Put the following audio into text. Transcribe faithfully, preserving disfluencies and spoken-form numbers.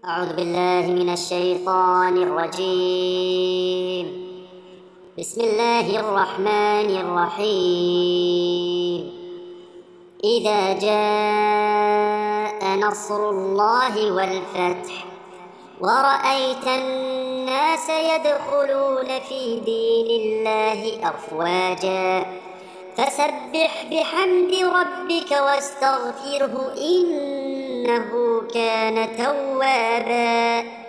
أعوذ بالله من الشيطان الرجيم. بسم الله الرحمن الرحيم. إذا جاء نصر الله والفتح ورأيت الناس يدخلون في دين الله أفواجا فسبح بحمد ربك واستغفره إنه كان توابا.